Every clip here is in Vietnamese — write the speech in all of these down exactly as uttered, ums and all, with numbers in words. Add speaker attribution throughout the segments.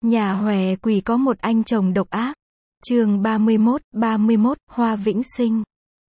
Speaker 1: Nhà hòe quỷ có một anh chồng độc ác. Chương ba mươi mốt, ba mươi mốt, Hoa Vĩnh Sinh.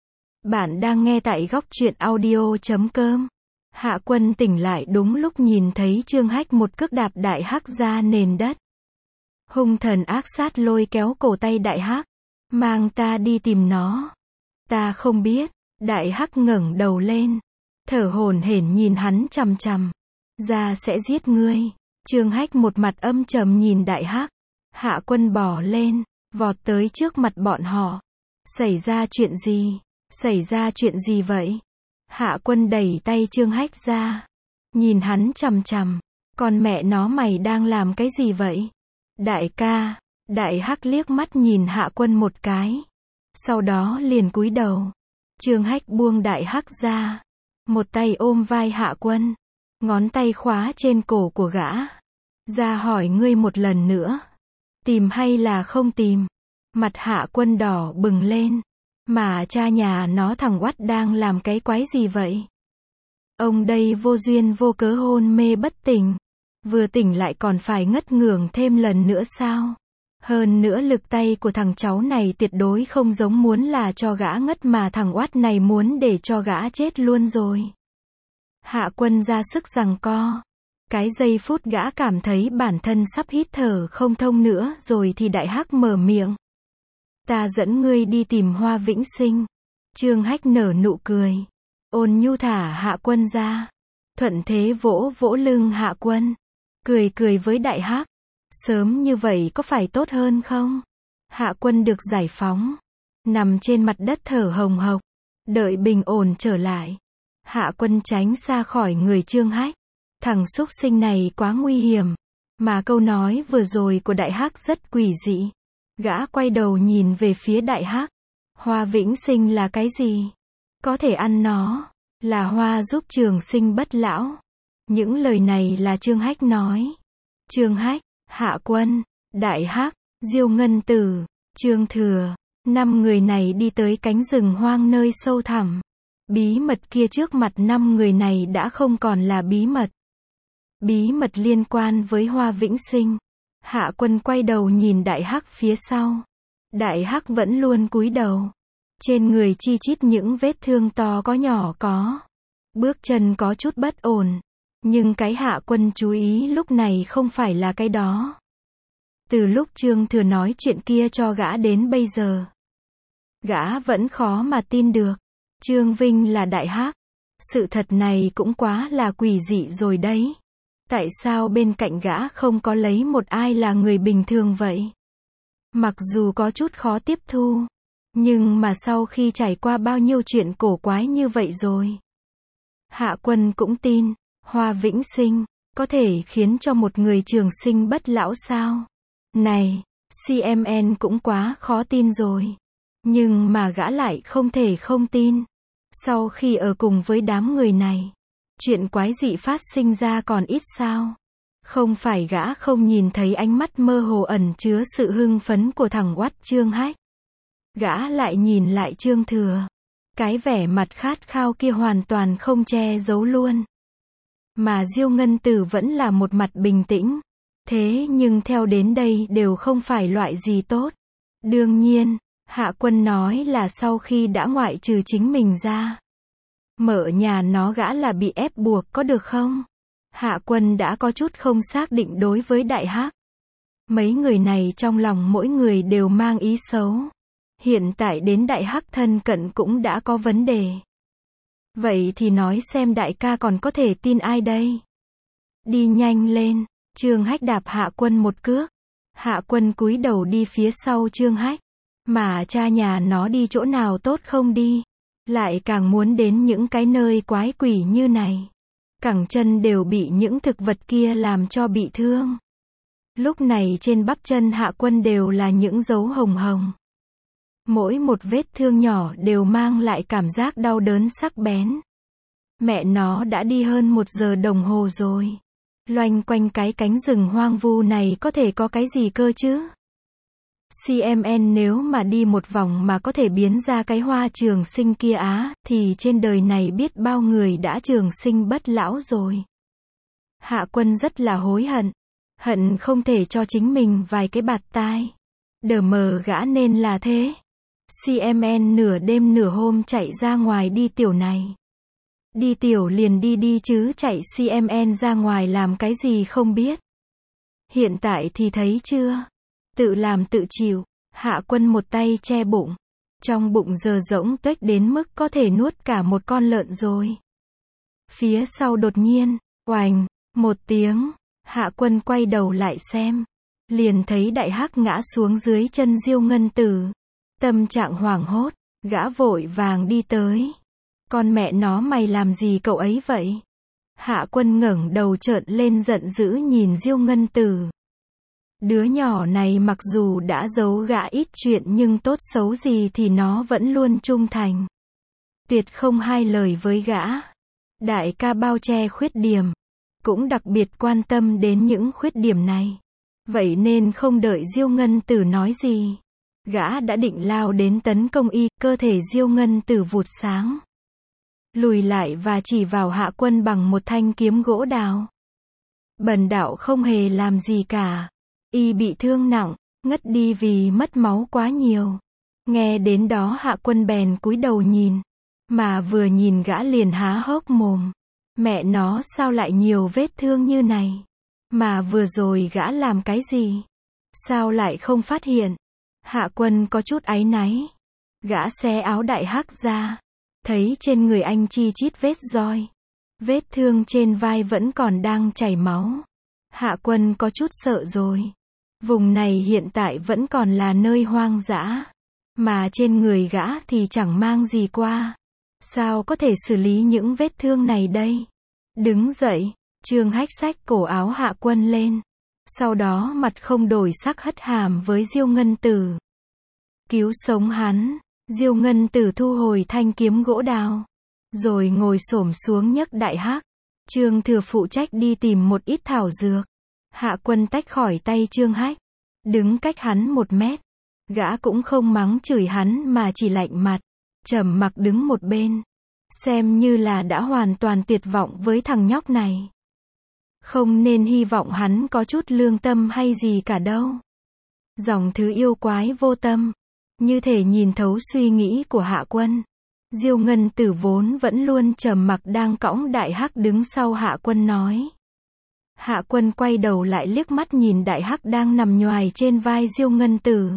Speaker 1: Bạn đang nghe tại góc truyện audio chấm com. Hạ Quân tỉnh lại đúng lúc nhìn thấy Trương Hách một cước đạp Đại Hắc ra nền đất. Hung thần ác sát lôi kéo cổ tay Đại Hắc. Mang ta đi tìm nó. Ta không biết. Đại Hắc ngẩng đầu lên. Thở hổn hển nhìn hắn chằm chằm. Ta sẽ giết ngươi. Trương Hách một mặt âm trầm nhìn Đại Hắc. Hạ Quân bò lên, vọt tới trước mặt bọn họ. Xảy ra chuyện gì? Xảy ra chuyện gì vậy? Hạ Quân đẩy tay Trương Hách ra. Nhìn hắn chằm chằm. Con mẹ nó mày đang làm cái gì vậy? Đại ca. Đại Hắc liếc mắt nhìn Hạ Quân một cái. Sau đó liền cúi đầu. Trương Hách buông Đại Hắc ra. Một tay ôm vai Hạ Quân. Ngón tay khóa trên cổ của gã. Ra hỏi ngươi một lần nữa. Tìm hay là không tìm? Mặt Hạ Quân đỏ bừng lên. Mà cha nhà nó thằng Oắt đang làm cái quái gì vậy? Ông đây vô duyên vô cớ hôn mê bất tỉnh. Vừa tỉnh lại còn phải ngất ngưởng thêm lần nữa sao? Hơn nữa lực tay của thằng cháu này tuyệt đối không giống muốn là cho gã ngất mà thằng Oắt này muốn để cho gã chết luôn rồi. Hạ Quân ra sức giằng co. Cái giây phút gã cảm thấy bản thân sắp hít thở không thông nữa rồi thì Đại Hắc mở miệng. Ta dẫn ngươi đi tìm Hoa Vĩnh Sinh. Trương Hách nở nụ cười. Ôn nhu thả Hạ Quân ra. Thuận thế vỗ vỗ lưng Hạ Quân. Cười cười với Đại Hắc. Sớm như vậy có phải tốt hơn không? Hạ Quân được giải phóng. Nằm trên mặt đất thở hồng hộc. Đợi bình ổn trở lại. Hạ Quân tránh xa khỏi người Trương Hách. Thằng súc sinh này quá nguy hiểm. Mà câu nói vừa rồi của Đại Hắc rất quỷ dị. Gã quay đầu nhìn về phía Đại Hắc. Hoa Vĩnh Sinh là cái gì? Có thể ăn nó. Là hoa giúp trường sinh bất lão. Những lời này là Trương Hách nói. Trương Hách, Hạ Quân, Đại Hắc, Diêu Ngân Tử, Trương Thừa. Năm người này đi tới cánh rừng hoang nơi sâu thẳm. Bí mật kia trước mặt năm người này đã không còn là bí mật. Bí mật liên quan với Hoa Vĩnh Sinh. Hạ Quân quay đầu nhìn Đại Hắc phía sau. Đại Hắc vẫn luôn cúi đầu. Trên người chi chít những vết thương to có nhỏ có. Bước chân có chút bất ổn. Nhưng cái Hạ Quân chú ý lúc này không phải là cái đó. Từ lúc Trương Thừa nói chuyện kia cho gã đến bây giờ. Gã vẫn khó mà tin được. Trương Vinh là Đại Hắc. Sự thật này cũng quá là quỷ dị rồi đấy. Tại sao bên cạnh gã không có lấy một ai là người bình thường vậy? Mặc dù có chút khó tiếp thu. Nhưng mà sau khi trải qua bao nhiêu chuyện cổ quái như vậy rồi. Hạ Quân cũng tin. Hoa Vĩnh Sinh. Có thể khiến cho một người trường sinh bất lão sao? Này. xê em en cũng quá khó tin rồi. Nhưng mà gã lại không thể không tin. Sau khi ở cùng với đám người này. Chuyện quái dị phát sinh ra còn ít sao? Không phải gã không nhìn thấy ánh mắt mơ hồ ẩn chứa sự hưng phấn của thằng Oắt Trương Hách. Gã lại nhìn lại Trương Thừa. Cái vẻ mặt khát khao kia hoàn toàn không che giấu luôn. Mà Diêu Ngân Tử vẫn là một mặt bình tĩnh. Thế nhưng theo đến đây đều không phải loại gì tốt. Đương nhiên, Hạ Quân nói là sau khi đã ngoại trừ chính mình ra. Mở nhà nó gã là bị ép buộc có được không? Hạ Quân đã có chút không xác định đối với Đại Hắc. Mấy người này trong lòng mỗi người đều mang ý xấu. Hiện tại đến Đại Hắc thân cận cũng đã có vấn đề. Vậy thì nói xem đại ca còn có thể tin ai đây? Đi nhanh lên. Trương Hách đạp Hạ Quân một cước. Hạ Quân cúi đầu đi phía sau Trương Hách. Mà cha nhà nó đi chỗ nào tốt không đi. Lại càng muốn đến những cái nơi quái quỷ như này. Cẳng chân đều bị những thực vật kia làm cho bị thương. Lúc này trên bắp chân Hạ Quân đều là những dấu hồng hồng. Mỗi một vết thương nhỏ đều mang lại cảm giác đau đớn sắc bén. Mẹ nó đã đi hơn một giờ đồng hồ rồi. Loanh quanh cái cánh rừng hoang vu này có thể có cái gì cơ chứ? xê em en nếu mà đi một vòng mà có thể biến ra cái hoa trường sinh kia á, thì trên đời này biết bao người đã trường sinh bất lão rồi. Hạ Quân rất là hối hận. Hận không thể cho chính mình vài cái bạt tai. Đờ mờ gã nên là thế. xê em en nửa đêm nửa hôm chạy ra ngoài đi tiểu này. Đi tiểu liền đi đi chứ chạy xê em en ra ngoài làm cái gì không biết. Hiện tại thì thấy chưa? Tự làm tự chịu. Hạ Quân một tay che bụng. Trong bụng giờ rỗng tuếch đến mức có thể nuốt cả một con lợn rồi. Phía sau đột nhiên, oành, một tiếng, Hạ Quân quay đầu lại xem. Liền thấy Đại Hắc ngã xuống dưới chân Diêu Ngân Tử. Tâm trạng hoảng hốt, gã vội vàng đi tới. Con mẹ nó mày làm gì cậu ấy vậy? Hạ Quân ngẩng đầu trợn lên giận dữ nhìn Diêu Ngân Tử. Đứa nhỏ này mặc dù đã giấu gã ít chuyện nhưng tốt xấu gì thì nó vẫn luôn trung thành. Tuyệt không hai lời với gã. Đại ca bao che khuyết điểm. Cũng đặc biệt quan tâm đến những khuyết điểm này. Vậy nên không đợi Diêu Ngân Tử nói gì. Gã đã định lao đến tấn công y, cơ thể Diêu Ngân Tử vụt sáng. Lùi lại và chỉ vào Hạ Quân bằng một thanh kiếm gỗ đào. Bần đạo không hề làm gì cả. Y bị thương nặng, ngất đi vì mất máu quá nhiều. Nghe đến đó Hạ Quân bèn cúi đầu nhìn. Mà vừa nhìn gã liền há hốc mồm. Mẹ nó sao lại nhiều vết thương như này? Mà vừa rồi gã làm cái gì? Sao lại không phát hiện? Hạ Quân có chút áy náy. Gã xé áo Đại Hắc ra. Thấy trên người anh chi chít vết roi. Vết thương trên vai vẫn còn đang chảy máu. Hạ Quân có chút sợ rồi. Vùng này hiện tại vẫn còn là nơi hoang dã. Mà trên người gã thì chẳng mang gì qua. Sao có thể xử lý những vết thương này đây? Đứng dậy, Trương Hách xách cổ áo Hạ Quân lên. Sau đó mặt không đổi sắc hất hàm với Diêu Ngân Tử. Cứu sống hắn. Diêu Ngân Tử thu hồi thanh kiếm gỗ đào. Rồi ngồi xổm xuống nhấc Đại Hắc. Trương Thừa phụ trách đi tìm một ít thảo dược. Hạ Quân tách khỏi tay Trương Hách. Đứng cách hắn một mét. Gã cũng không mắng chửi hắn mà chỉ lạnh mặt. Trầm mặc đứng một bên. Xem như là đã hoàn toàn tuyệt vọng với thằng nhóc này. Không nên hy vọng hắn có chút lương tâm hay gì cả đâu. Dòng thứ yêu quái vô tâm. Như thể nhìn thấu suy nghĩ của Hạ Quân. Diêu Ngân Tử vốn vẫn luôn trầm mặc đang cõng Đại Hắc đứng sau Hạ Quân nói. Hạ Quân quay đầu lại liếc mắt nhìn Đại Hắc đang nằm nhoài trên vai Diêu Ngân Tử.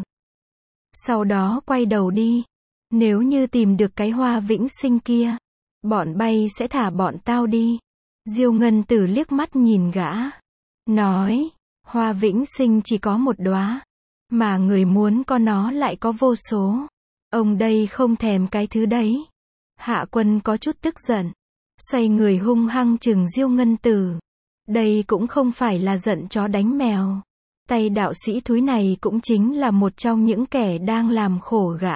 Speaker 1: Sau đó quay đầu đi. Nếu như tìm được cái Hoa Vĩnh Sinh kia, bọn bay sẽ thả bọn tao đi. Diêu Ngân Tử liếc mắt nhìn gã. Nói, Hoa Vĩnh Sinh chỉ có một đóa. Mà người muốn có nó lại có vô số. Ông đây không thèm cái thứ đấy. Hạ Quân có chút tức giận. Xoay người hung hăng chừng Diêu Ngân Tử. Đây cũng không phải là giận chó đánh mèo. Tay đạo sĩ thúi này cũng chính là một trong những kẻ đang làm khổ gã.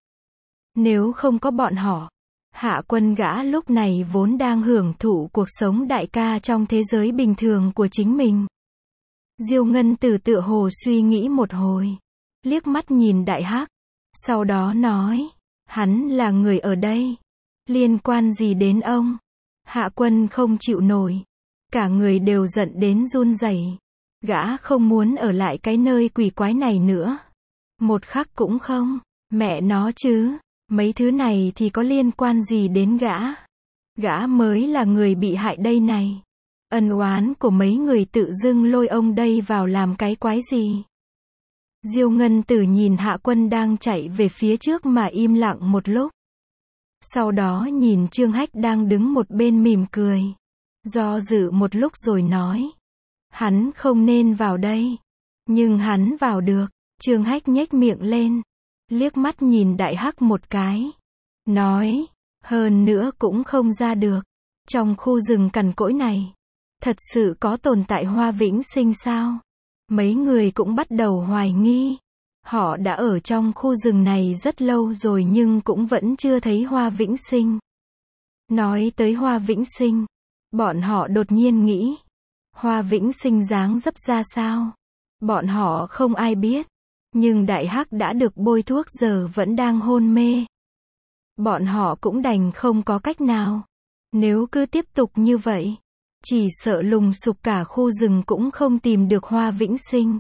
Speaker 1: Nếu không có bọn họ, Hạ Quân gã lúc này vốn đang hưởng thụ cuộc sống đại ca trong thế giới bình thường của chính mình. Diêu Ngân Tử tựa hồ suy nghĩ một hồi. Liếc mắt nhìn Đại Hắc. Sau đó nói. Hắn là người ở đây. Liên quan gì đến ông? Hạ Quân không chịu nổi. Cả người đều giận đến run rẩy. Gã không muốn ở lại cái nơi quỷ quái này nữa. Một khắc cũng không. Mẹ nó chứ. Mấy thứ này thì có liên quan gì đến gã? Gã mới là người bị hại đây này. Ân oán của mấy người tự dưng lôi ông đây vào làm cái quái gì? Diêu Ngân Tử nhìn Hạ Quân đang chạy về phía trước mà im lặng một lúc. Sau đó nhìn Trương Hách đang đứng một bên mỉm cười. Do dự một lúc rồi nói. Hắn không nên vào đây. Nhưng hắn vào được. Trương Hách nhếch miệng lên. Liếc mắt nhìn Đại Hắc một cái. Nói. Hơn nữa cũng không ra được. Trong khu rừng cằn cỗi này. Thật sự có tồn tại Hoa Vĩnh Sinh sao? Mấy người cũng bắt đầu hoài nghi. Họ đã ở trong khu rừng này rất lâu rồi nhưng cũng vẫn chưa thấy Hoa Vĩnh Sinh. Nói tới Hoa Vĩnh Sinh, bọn họ đột nhiên nghĩ. Hoa Vĩnh Sinh dáng dấp ra sao? Bọn họ không ai biết. Nhưng Đại Hắc đã được bôi thuốc giờ vẫn đang hôn mê. Bọn họ cũng đành không có cách nào. Nếu cứ tiếp tục như vậy, Chỉ sợ lùng sục cả khu rừng cũng không tìm được Hoa Vĩnh Sinh.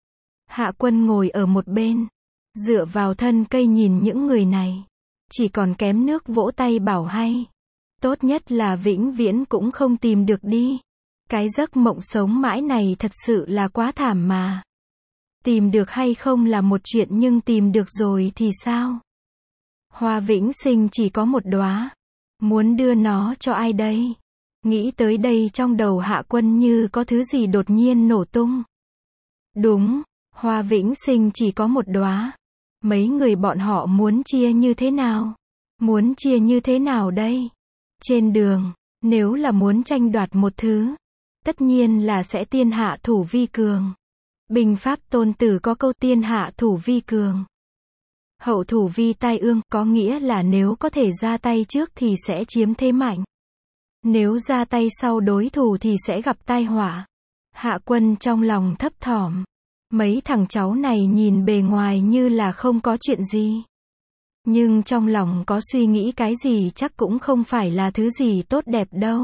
Speaker 1: Hạ Quân ngồi ở một bên, dựa vào thân cây nhìn những người này. Chỉ còn kém nước vỗ tay bảo hay. Tốt nhất là vĩnh viễn cũng không tìm được đi. Cái giấc mộng sống mãi này thật sự là quá thảm mà. Tìm được hay không là một chuyện nhưng tìm được rồi thì sao? Hoa Vĩnh Sinh chỉ có một đóa. Muốn đưa nó cho ai đây? Nghĩ tới đây trong đầu Hạ Quân như có thứ gì đột nhiên nổ tung. Đúng, Hoa Vĩnh Sinh chỉ có một đóa. Mấy người bọn họ muốn chia như thế nào? Muốn chia như thế nào đây? Trên đường, nếu là muốn tranh đoạt một thứ, tất nhiên là sẽ tiên hạ thủ vi cường. Binh pháp Tôn Tử có câu tiên hạ thủ vi cường. Hậu thủ vi tai ương, có nghĩa là nếu có thể ra tay trước thì sẽ chiếm thế mạnh. Nếu ra tay sau đối thủ thì sẽ gặp tai họa. Hạ Quân trong lòng thấp thỏm. Mấy thằng cháu này nhìn bề ngoài như là không có chuyện gì. Nhưng trong lòng có suy nghĩ cái gì chắc cũng không phải là thứ gì tốt đẹp đâu.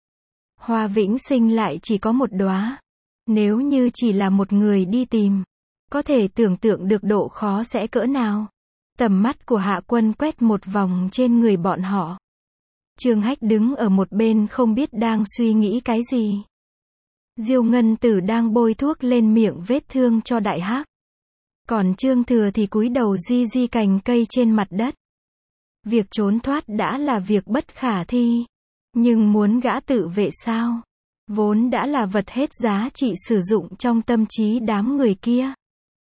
Speaker 1: Hoa Vĩnh Sinh lại chỉ có một đóa. Nếu như chỉ là một người đi tìm, có thể tưởng tượng được độ khó sẽ cỡ nào. Tầm mắt của Hạ Quân quét một vòng trên người bọn họ. Trương Hách đứng ở một bên không biết đang suy nghĩ cái gì. Diêu Ngân Tử đang bôi thuốc lên miệng vết thương cho Đại Hắc. Còn Trương Thừa thì cúi đầu di di cành cây trên mặt đất. Việc trốn thoát đã là việc bất khả thi. Nhưng muốn gã tự vệ sao? Vốn đã là vật hết giá trị sử dụng trong tâm trí đám người kia.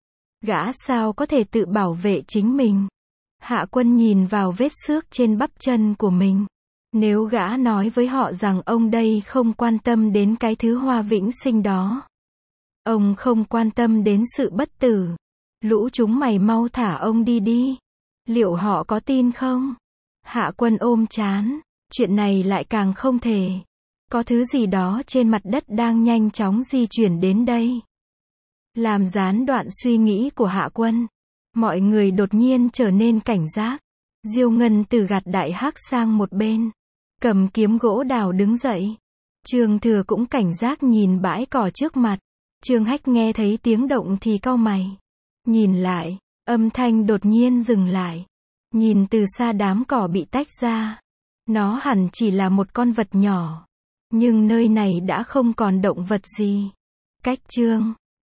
Speaker 1: Gã sao có thể tự bảo vệ chính mình? Hạ Quân nhìn vào vết xước trên bắp chân của mình. Nếu gã nói với họ rằng ông đây không quan tâm đến cái thứ Hoa Vĩnh Sinh đó. Ông không quan tâm đến sự bất tử. Lũ chúng mày mau thả ông đi đi. Liệu họ có tin không? Hạ Quân ôm trán. Chuyện này lại càng không thể. Có thứ gì đó trên mặt đất đang nhanh chóng di chuyển đến đây. Làm gián đoạn suy nghĩ của Hạ Quân. Mọi người đột nhiên trở nên cảnh giác. Diêu Ngân Tử gạt Đại Hắc sang một bên. Cầm kiếm gỗ đào đứng dậy. Trương Thừa cũng cảnh giác nhìn bãi cỏ trước mặt. Trương Hách nghe thấy tiếng động thì cau mày. Nhìn lại, âm thanh đột nhiên dừng lại. Nhìn từ xa đám cỏ bị tách ra. Nó hẳn chỉ là một con vật nhỏ. Nhưng nơi này đã không còn động vật gì. Cách Trương